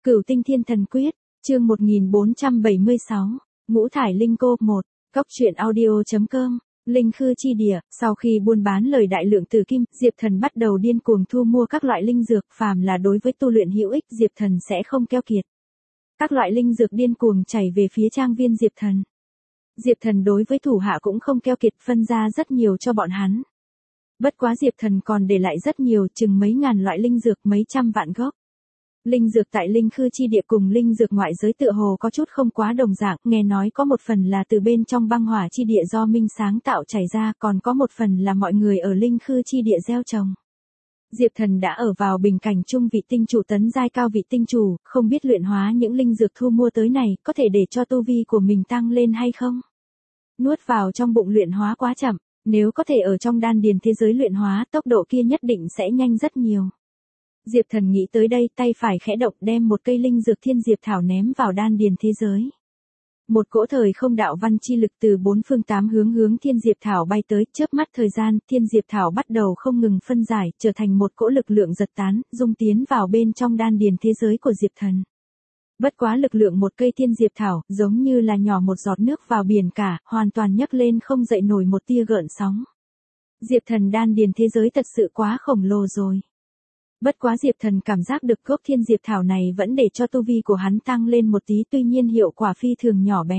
Cửu tinh thiên thần quyết, chương 1476, ngũ thải linh cô 1, Cóc truyện audio.com, linh khư chi địa. Sau khi buôn bán lời đại lượng tử kim, Diệp Thần bắt đầu điên cuồng thu mua các loại linh dược, phàm là đối với tu luyện hữu ích, Diệp Thần sẽ không keo kiệt. Các loại linh dược điên cuồng chảy về phía trang viên Diệp Thần. Diệp Thần đối với thủ hạ cũng không keo kiệt, phân ra rất nhiều cho bọn hắn. Bất quá Diệp Thần còn để lại rất nhiều, chừng mấy ngàn loại linh dược, mấy trăm vạn gốc. Linh dược tại linh khư chi địa cùng linh dược ngoại giới tựa hồ có chút không quá đồng dạng, nghe nói có một phần là từ bên trong băng hỏa chi địa do minh sáng tạo chảy ra, còn có một phần là mọi người ở linh khư chi địa gieo trồng. Diệp Thần đã ở vào bình cảnh trung vị tinh chủ tấn giai cao vị tinh chủ, không biết luyện hóa những linh dược thu mua tới này, có thể để cho tu vi của mình tăng lên hay không? Nuốt vào trong bụng luyện hóa quá chậm, nếu có thể ở trong đan điền thế giới luyện hóa, tốc độ kia nhất định sẽ nhanh rất nhiều. Diệp Thần nghĩ tới đây, tay phải khẽ động đem một cây linh dược thiên diệp thảo ném vào đan điền thế giới. Một cỗ thời không đạo văn chi lực từ bốn phương tám hướng thiên diệp thảo bay tới, chớp mắt thời gian, thiên diệp thảo bắt đầu không ngừng phân giải, trở thành một cỗ lực lượng giật tán, dung tiến vào bên trong đan điền thế giới của Diệp Thần. Bất quá lực lượng một cây thiên diệp thảo, giống như là nhỏ một giọt nước vào biển cả, hoàn toàn nhấc lên không dậy nổi một tia gợn sóng. Diệp Thần đan điền thế giới thật sự quá khổng lồ rồi. Bất quá Diệp Thần cảm giác được gốc thiên diệp thảo này vẫn để cho tu vi của hắn tăng lên một tí, tuy nhiên hiệu quả phi thường nhỏ bé.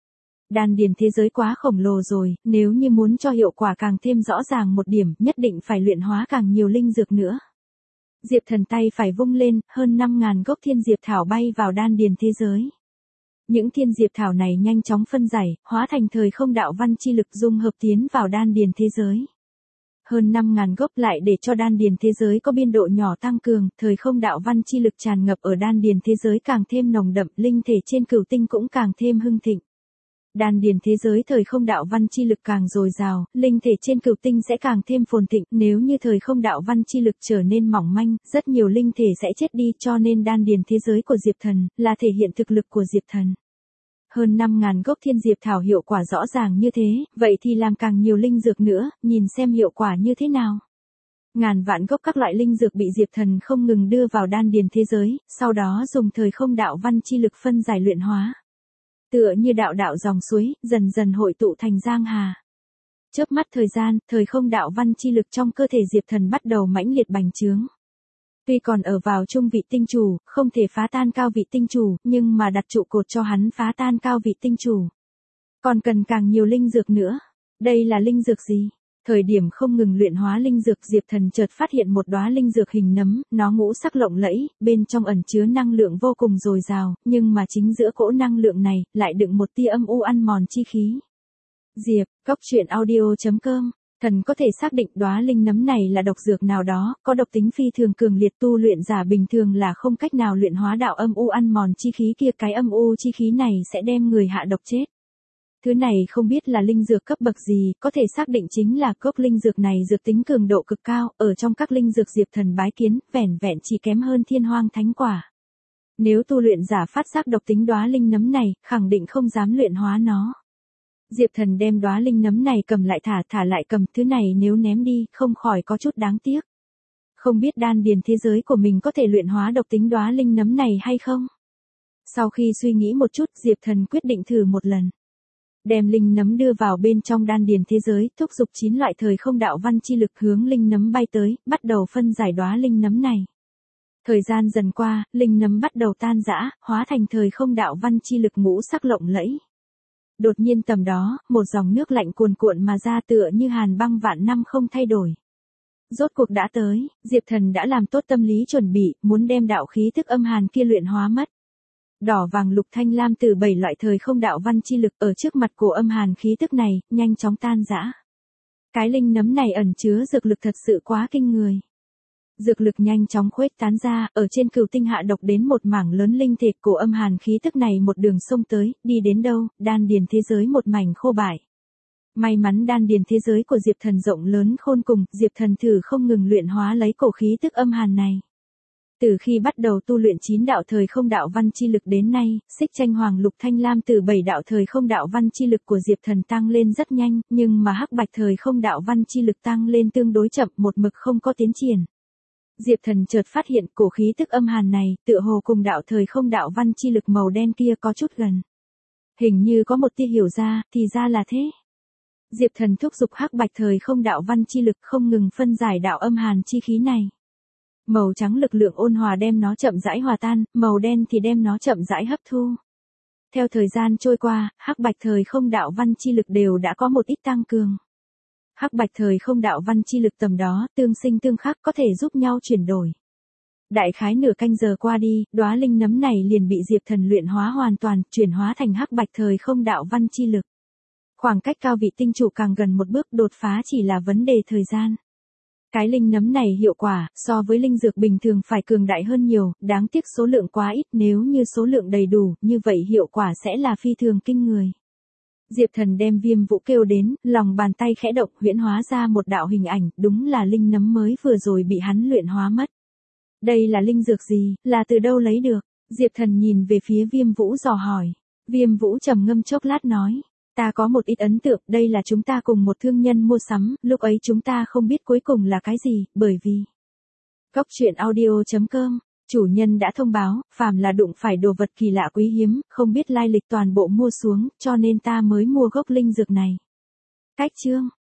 Đan điền thế giới quá khổng lồ rồi, nếu như muốn cho hiệu quả càng thêm rõ ràng một điểm, nhất định phải luyện hóa càng nhiều linh dược nữa. Diệp Thần tay phải vung lên, hơn 5.000 gốc thiên diệp thảo bay vào đan điền thế giới. Những thiên diệp thảo này nhanh chóng phân giải, hóa thành thời không đạo văn chi lực dung hợp tiến vào đan điền thế giới. Hơn 5.000 gốc lại để cho đan điền thế giới có biên độ nhỏ tăng cường, thời không đạo văn chi lực tràn ngập ở đan điền thế giới càng thêm nồng đậm, linh thể trên cửu tinh cũng càng thêm hưng thịnh. Đan điền thế giới thời không đạo văn chi lực càng dồi dào, linh thể trên cửu tinh sẽ càng thêm phồn thịnh, nếu như thời không đạo văn chi lực trở nên mỏng manh, rất nhiều linh thể sẽ chết đi, cho nên đan điền thế giới của Diệp Thần là thể hiện thực lực của Diệp Thần. Hơn 5.000 gốc thiên diệp thảo hiệu quả rõ ràng như thế, vậy thì làm càng nhiều linh dược nữa, nhìn xem hiệu quả như thế nào. Ngàn vạn gốc các loại linh dược bị Diệp Thần không ngừng đưa vào đan điền thế giới, sau đó dùng thời không đạo văn chi lực phân giải luyện hóa. Tựa như đạo đạo dòng suối, dần dần hội tụ thành giang hà. Chớp mắt thời gian, thời không đạo văn chi lực trong cơ thể Diệp Thần bắt đầu mãnh liệt bành trướng. Tuy còn ở vào trung vị tinh chủ, không thể phá tan cao vị tinh chủ, nhưng mà đặt trụ cột cho hắn phá tan cao vị tinh chủ. Còn cần càng nhiều linh dược nữa. Đây là linh dược gì? Thời điểm không ngừng luyện hóa linh dược, Diệp Thần chợt phát hiện một đóa linh dược hình nấm, nó ngũ sắc lộng lẫy, bên trong ẩn chứa năng lượng vô cùng dồi dào, nhưng mà chính giữa cỗ năng lượng này lại đựng một tia âm u ăn mòn chi khí. Diệp, Cóc truyện audio.com. Thần có thể xác định đóa linh nấm này là độc dược nào đó, có độc tính phi thường cường liệt, tu luyện giả bình thường là không cách nào luyện hóa đạo âm u ăn mòn chi khí kia, cái âm u chi khí này sẽ đem người hạ độc chết. Thứ này không biết là linh dược cấp bậc gì, có thể xác định chính là cốc linh dược này dược tính cường độ cực cao, ở trong các linh dược Diệp Thần bái kiến, vẻn vẹn chỉ kém hơn thiên hoang thánh quả. Nếu tu luyện giả phát giác độc tính đóa linh nấm này, khẳng định không dám luyện hóa nó. Diệp Thần đem đóa linh nấm này cầm lại thả lại cầm, thứ này nếu ném đi, không khỏi có chút đáng tiếc. Không biết đan điền thế giới của mình có thể luyện hóa độc tính đóa linh nấm này hay không? Sau khi suy nghĩ một chút, Diệp Thần quyết định thử một lần. Đem linh nấm đưa vào bên trong đan điền thế giới, thúc giục 9 loại thời không đạo văn chi lực hướng linh nấm bay tới, bắt đầu phân giải đóa linh nấm này. Thời gian dần qua, linh nấm bắt đầu tan rã, hóa thành thời không đạo văn chi lực ngũ sắc lộng lẫy. Đột nhiên tầm đó, một dòng nước lạnh cuồn cuộn mà ra, tựa như hàn băng vạn năm không thay đổi. Rốt cuộc đã tới, Diệp Thần đã làm tốt tâm lý chuẩn bị, muốn đem đạo khí thức âm hàn kia luyện hóa mất. Đỏ vàng lục thanh lam từ 7 loại thời không đạo văn chi lực ở trước mặt của âm hàn khí tức này, nhanh chóng tan rã. Cái linh nấm này ẩn chứa dược lực thật sự quá kinh người. Dược lực nhanh chóng khuếch tán ra, ở trên cửu tinh hạ độc đến một mảng lớn linh thể của âm hàn khí tức này một đường xông tới, đi đến đâu, đan điền thế giới một mảnh khô bại. May mắn đan điền thế giới của Diệp Thần rộng lớn khôn cùng, Diệp Thần thử không ngừng luyện hóa lấy cổ khí tức âm hàn này. Từ khi bắt đầu tu luyện 9 đạo thời không đạo văn chi lực đến nay, xích tranh hoàng lục thanh lam từ 7 đạo thời không đạo văn chi lực của Diệp Thần tăng lên rất nhanh, nhưng mà hắc bạch thời không đạo văn chi lực tăng lên tương đối chậm, một mực không có tiến triển. Diệp Thần chợt phát hiện cổ khí tức âm hàn này, tựa hồ cùng đạo thời không đạo văn chi lực màu đen kia có chút gần. Hình như có một tia hiểu ra, thì ra là thế. Diệp Thần thúc giục hắc bạch thời không đạo văn chi lực không ngừng phân giải đạo âm hàn chi khí này. Màu trắng lực lượng ôn hòa đem nó chậm rãi hòa tan, màu đen thì đem nó chậm rãi hấp thu. Theo thời gian trôi qua, hắc bạch thời không đạo văn chi lực đều đã có một ít tăng cường. Hắc bạch thời không đạo văn chi lực tầm đó, tương sinh tương khắc có thể giúp nhau chuyển đổi. Đại khái nửa canh giờ qua đi, đóa linh nấm này liền bị Diệp Thần luyện hóa hoàn toàn, chuyển hóa thành hắc bạch thời không đạo văn chi lực. Khoảng cách cao vị tinh chủ càng gần một bước, đột phá chỉ là vấn đề thời gian. Cái linh nấm này hiệu quả, so với linh dược bình thường phải cường đại hơn nhiều, đáng tiếc số lượng quá ít, nếu như số lượng đầy đủ, như vậy hiệu quả sẽ là phi thường kinh người. Diệp Thần đem Viêm Vũ kêu đến, lòng bàn tay khẽ động huyễn hóa ra một đạo hình ảnh, đúng là linh nấm mới vừa rồi bị hắn luyện hóa mất. Đây là linh dược gì, là từ đâu lấy được? Diệp Thần nhìn về phía Viêm Vũ dò hỏi. Viêm Vũ trầm ngâm chốc lát nói. Ta có một ít ấn tượng, đây là chúng ta cùng một thương nhân mua sắm, lúc ấy chúng ta không biết cuối cùng là cái gì, bởi vì... Góc truyện audio.com, chủ nhân đã thông báo, phàm là đụng phải đồ vật kỳ lạ quý hiếm, không biết lai lịch toàn bộ mua xuống, cho nên ta mới mua gốc linh dược này. Cách chương.